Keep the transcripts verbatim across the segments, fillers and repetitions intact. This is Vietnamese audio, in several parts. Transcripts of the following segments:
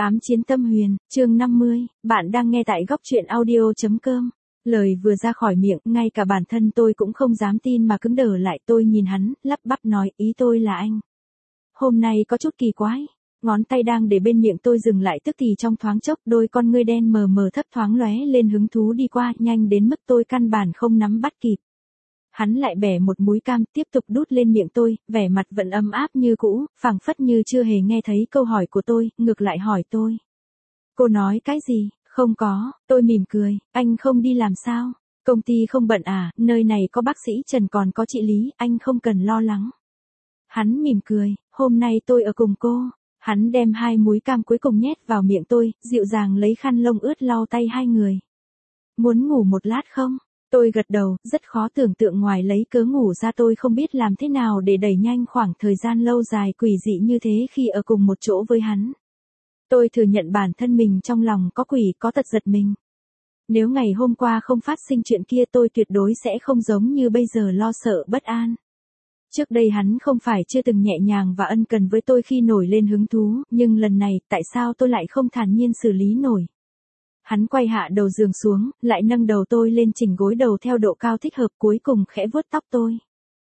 Ám chiến tâm huyền, chương năm mươi, bạn đang nghe tại góc truyện audio.com. Lời vừa ra khỏi miệng, ngay cả bản thân tôi cũng không dám tin mà cứng đờ lại. Tôi nhìn hắn, lắp bắp nói, ý tôi là anh. Hôm nay có chút kỳ quái. Ngón tay đang để bên miệng tôi dừng lại tức thì trong thoáng chốc, đôi con ngươi đen mờ mờ thấp thoáng lóe lên hứng thú đi qua, nhanh đến mức tôi căn bản không nắm bắt kịp. Hắn lại bẻ một múi cam tiếp tục đút lên miệng tôi, vẻ mặt vẫn ấm áp như cũ, phảng phất như chưa hề nghe thấy câu hỏi của tôi, ngược lại hỏi tôi. Cô nói cái gì? Không có, tôi mỉm cười, anh không đi làm sao? Công ty không bận à, nơi này có bác sĩ Trần còn có chị Lý, anh không cần lo lắng. Hắn mỉm cười, hôm nay tôi ở cùng cô. Hắn đem hai múi cam cuối cùng nhét vào miệng tôi, dịu dàng lấy khăn lông ướt lau tay hai người. Muốn ngủ một lát không? Tôi gật đầu, rất khó tưởng tượng ngoài lấy cớ ngủ ra tôi không biết làm thế nào để đẩy nhanh khoảng thời gian lâu dài quỷ dị như thế khi ở cùng một chỗ với hắn. Tôi thừa nhận bản thân mình trong lòng có quỷ có tật giật mình. Nếu ngày hôm qua không phát sinh chuyện kia tôi tuyệt đối sẽ không giống như bây giờ lo sợ bất an. Trước đây hắn không phải chưa từng nhẹ nhàng và ân cần với tôi khi nổi lên hứng thú, nhưng lần này tại sao tôi lại không thản nhiên xử lý nổi. Hắn quay hạ đầu giường xuống, lại nâng đầu tôi lên chỉnh gối đầu theo độ cao thích hợp cuối cùng khẽ vuốt tóc tôi.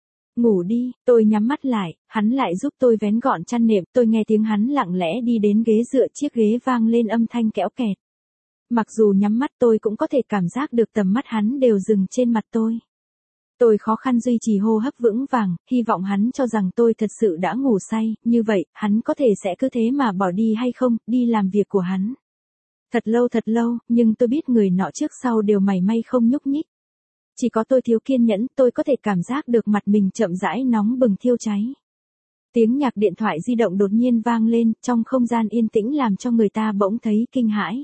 Ngủ đi, tôi nhắm mắt lại, hắn lại giúp tôi vén gọn chăn nệm, tôi nghe tiếng hắn lặng lẽ đi đến ghế dựa chiếc ghế vang lên âm thanh kẽo kẹt. Mặc dù nhắm mắt tôi cũng có thể cảm giác được tầm mắt hắn đều dừng trên mặt tôi. Tôi khó khăn duy trì hô hấp vững vàng, hy vọng hắn cho rằng tôi thật sự đã ngủ say, như vậy, hắn có thể sẽ cứ thế mà bỏ đi hay không, đi làm việc của hắn. Thật lâu thật lâu, nhưng tôi biết người nọ trước sau đều mảy may không nhúc nhích. Chỉ có tôi thiếu kiên nhẫn, tôi có thể cảm giác được mặt mình chậm rãi nóng bừng thiêu cháy. Tiếng nhạc điện thoại di động đột nhiên vang lên, trong không gian yên tĩnh làm cho người ta bỗng thấy kinh hãi.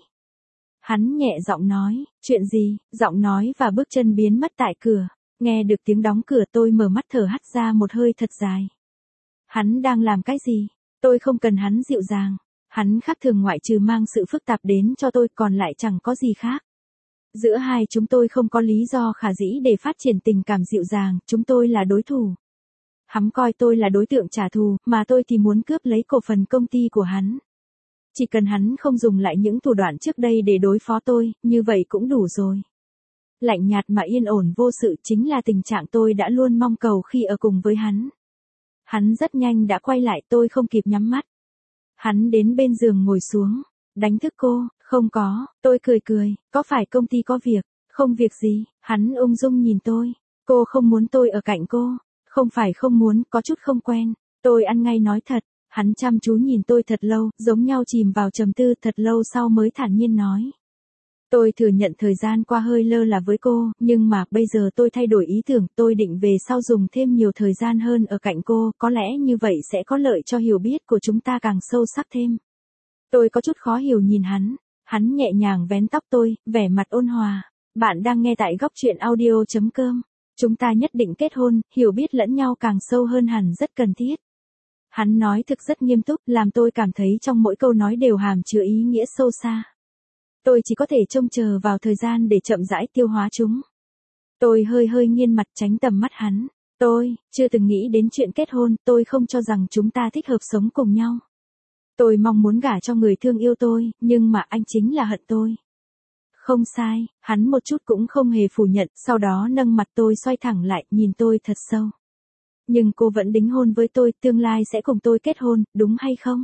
Hắn nhẹ giọng nói, chuyện gì, giọng nói và bước chân biến mất tại cửa. Nghe được tiếng đóng cửa tôi mở mắt thở hắt ra một hơi thật dài. Hắn đang làm cái gì? Tôi không cần hắn dịu dàng. Hắn khác thường ngoại trừ mang sự phức tạp đến cho tôi còn lại chẳng có gì khác. Giữa hai chúng tôi không có lý do khả dĩ để phát triển tình cảm dịu dàng, chúng tôi là đối thủ. Hắn coi tôi là đối tượng trả thù, mà tôi thì muốn cướp lấy cổ phần công ty của hắn. Chỉ cần hắn không dùng lại những thủ đoạn trước đây để đối phó tôi, như vậy cũng đủ rồi. Lạnh nhạt mà yên ổn vô sự chính là tình trạng tôi đã luôn mong cầu khi ở cùng với hắn. Hắn rất nhanh đã quay lại tôi không kịp nhắm mắt. Hắn đến bên giường ngồi xuống, đánh thức cô, không có, tôi cười cười, có phải công ty có việc, không việc gì, hắn ung dung nhìn tôi, cô không muốn tôi ở cạnh cô, không phải không muốn, có chút không quen, tôi ăn ngay nói thật, hắn chăm chú nhìn tôi thật lâu, giống nhau chìm vào trầm tư thật lâu sau mới thản nhiên nói. Tôi thừa nhận thời gian qua hơi lơ là với cô, nhưng mà bây giờ tôi thay đổi ý tưởng, tôi định về sau dùng thêm nhiều thời gian hơn ở cạnh cô, có lẽ như vậy sẽ có lợi cho hiểu biết của chúng ta càng sâu sắc thêm. Tôi có chút khó hiểu nhìn hắn, hắn nhẹ nhàng vén tóc tôi, vẻ mặt ôn hòa. Bạn đang nghe tại góc truyện audio.com. Chúng ta nhất định kết hôn, hiểu biết lẫn nhau càng sâu hơn hẳn rất cần thiết. Hắn nói thực rất nghiêm túc, làm tôi cảm thấy trong mỗi câu nói đều hàm chứa ý nghĩa sâu xa. Tôi chỉ có thể trông chờ vào thời gian để chậm rãi tiêu hóa chúng. Tôi hơi hơi nghiêng mặt tránh tầm mắt hắn. Tôi, chưa từng nghĩ đến chuyện kết hôn, tôi không cho rằng chúng ta thích hợp sống cùng nhau. Tôi mong muốn gả cho người thương yêu tôi, nhưng mà anh chính là hận tôi. Không sai, hắn một chút cũng không hề phủ nhận, sau đó nâng mặt tôi xoay thẳng lại, nhìn tôi thật sâu. Nhưng cô vẫn đính hôn với tôi, tương lai sẽ cùng tôi kết hôn, đúng hay không?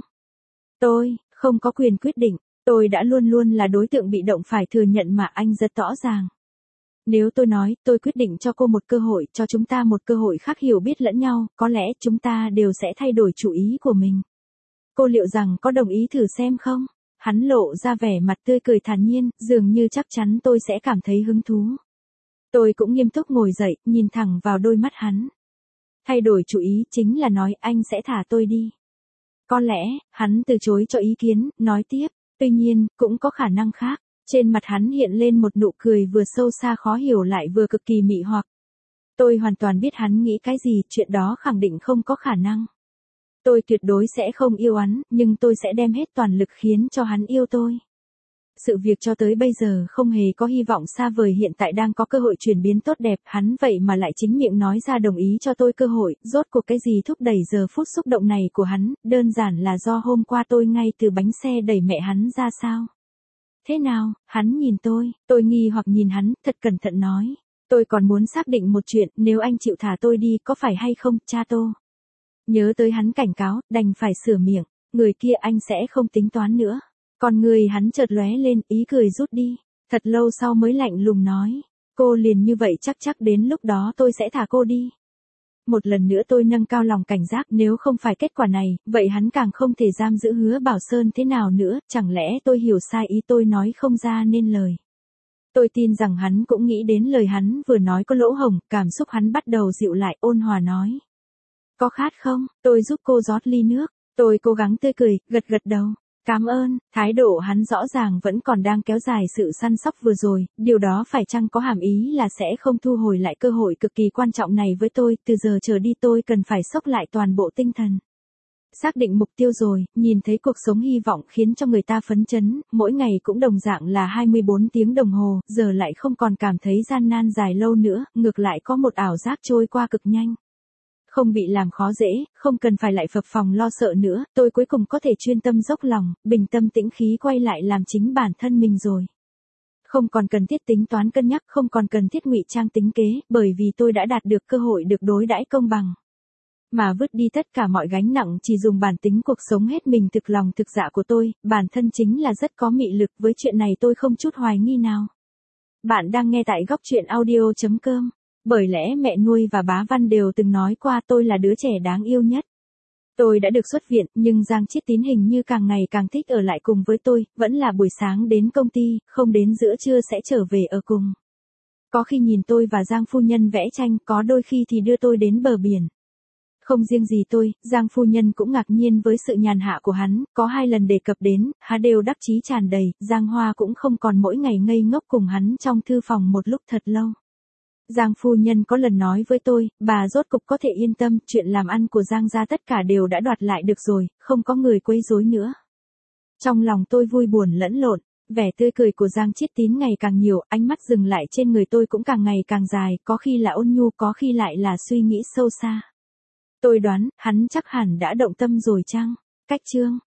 Tôi, không có quyền quyết định. Tôi đã luôn luôn là đối tượng bị động phải thừa nhận mà anh rất rõ ràng. Nếu tôi nói, tôi quyết định cho cô một cơ hội, cho chúng ta một cơ hội khác hiểu biết lẫn nhau, có lẽ chúng ta đều sẽ thay đổi chủ ý của mình. Cô liệu rằng có đồng ý thử xem không? Hắn lộ ra vẻ mặt tươi cười thản nhiên, dường như chắc chắn tôi sẽ cảm thấy hứng thú. Tôi cũng nghiêm túc ngồi dậy, nhìn thẳng vào đôi mắt hắn. Thay đổi chủ ý chính là nói anh sẽ thả tôi đi. Có lẽ, hắn từ chối cho ý kiến, nói tiếp. Tuy nhiên, cũng có khả năng khác. Trên mặt hắn hiện lên một nụ cười vừa sâu xa khó hiểu lại vừa cực kỳ mị hoặc. Tôi hoàn toàn biết hắn nghĩ cái gì, chuyện đó khẳng định không có khả năng. Tôi tuyệt đối sẽ không yêu hắn, nhưng tôi sẽ đem hết toàn lực khiến cho hắn yêu tôi. Sự việc cho tới bây giờ không hề có hy vọng xa vời, hiện tại đang có cơ hội chuyển biến tốt đẹp, hắn vậy mà lại chính miệng nói ra đồng ý cho tôi cơ hội, rốt cuộc cái gì thúc đẩy giờ phút xúc động này của hắn, đơn giản là do hôm qua tôi ngay từ bánh xe đẩy mẹ hắn ra sao. Thế nào, hắn nhìn tôi, tôi nghi hoặc nhìn hắn, thật cẩn thận nói. Tôi còn muốn xác định một chuyện, nếu anh chịu thả tôi đi, có phải hay không, cha Tô? Nhớ tới hắn cảnh cáo, đành phải sửa miệng, người kia anh sẽ không tính toán nữa. Còn người hắn chợt lóe lên, ý cười rút đi. Thật lâu sau mới lạnh lùng nói, cô liền như vậy chắc chắc đến lúc đó tôi sẽ thả cô đi. Một lần nữa tôi nâng cao lòng cảnh giác, nếu không phải kết quả này, vậy hắn càng không thể giam giữ Hứa Bảo Sơn thế nào nữa, chẳng lẽ tôi hiểu sai ý tôi nói không ra nên lời. Tôi tin rằng hắn cũng nghĩ đến lời hắn vừa nói có lỗ hổng, cảm xúc hắn bắt đầu dịu lại, ôn hòa nói. Có khát không, tôi giúp cô rót ly nước, tôi cố gắng tươi cười, gật gật đầu. Cảm ơn, thái độ hắn rõ ràng vẫn còn đang kéo dài sự săn sóc vừa rồi, điều đó phải chăng có hàm ý là sẽ không thu hồi lại cơ hội cực kỳ quan trọng này với tôi, từ giờ trở đi tôi cần phải xốc lại toàn bộ tinh thần. Xác định mục tiêu rồi, nhìn thấy cuộc sống hy vọng khiến cho người ta phấn chấn, mỗi ngày cũng đồng dạng là hai mươi bốn tiếng đồng hồ, giờ lại không còn cảm thấy gian nan dài lâu nữa, ngược lại có một ảo giác trôi qua cực nhanh. Không bị làm khó dễ, không cần phải lại phập phồng lo sợ nữa, tôi cuối cùng có thể chuyên tâm dốc lòng, bình tâm tĩnh khí quay lại làm chính bản thân mình rồi. Không còn cần thiết tính toán cân nhắc, không còn cần thiết ngụy trang tính kế, bởi vì tôi đã đạt được cơ hội được đối đãi công bằng. Mà vứt đi tất cả mọi gánh nặng, chỉ dùng bản tính cuộc sống hết mình thực lòng thực dạ của tôi, bản thân chính là rất có mị lực, với chuyện này tôi không chút hoài nghi nào. Bạn đang nghe tại góc truyện audio chấm com. Bởi lẽ mẹ nuôi và bá Văn đều từng nói qua tôi là đứa trẻ đáng yêu nhất. Tôi đã được xuất viện, nhưng Giang Chiết Tín hình như càng ngày càng thích ở lại cùng với tôi, vẫn là buổi sáng đến công ty, không đến giữa trưa sẽ trở về ở cùng. Có khi nhìn tôi và Giang phu nhân vẽ tranh, có đôi khi thì đưa tôi đến bờ biển. Không riêng gì tôi, Giang phu nhân cũng ngạc nhiên với sự nhàn hạ của hắn, có hai lần đề cập đến, hắn đều đắc chí tràn đầy, Giang Hoa cũng không còn mỗi ngày ngây ngốc cùng hắn trong thư phòng một lúc thật lâu. Giang phu nhân có lần nói với tôi, bà rốt cục có thể yên tâm, chuyện làm ăn của Giang gia tất cả đều đã đoạt lại được rồi, không có người quấy rối nữa. Trong lòng tôi vui buồn lẫn lộn, vẻ tươi cười của Giang Chiết Tín ngày càng nhiều, ánh mắt dừng lại trên người tôi cũng càng ngày càng dài, có khi là ôn nhu, có khi lại là suy nghĩ sâu xa. Tôi đoán, hắn chắc hẳn đã động tâm rồi chăng? Cách chương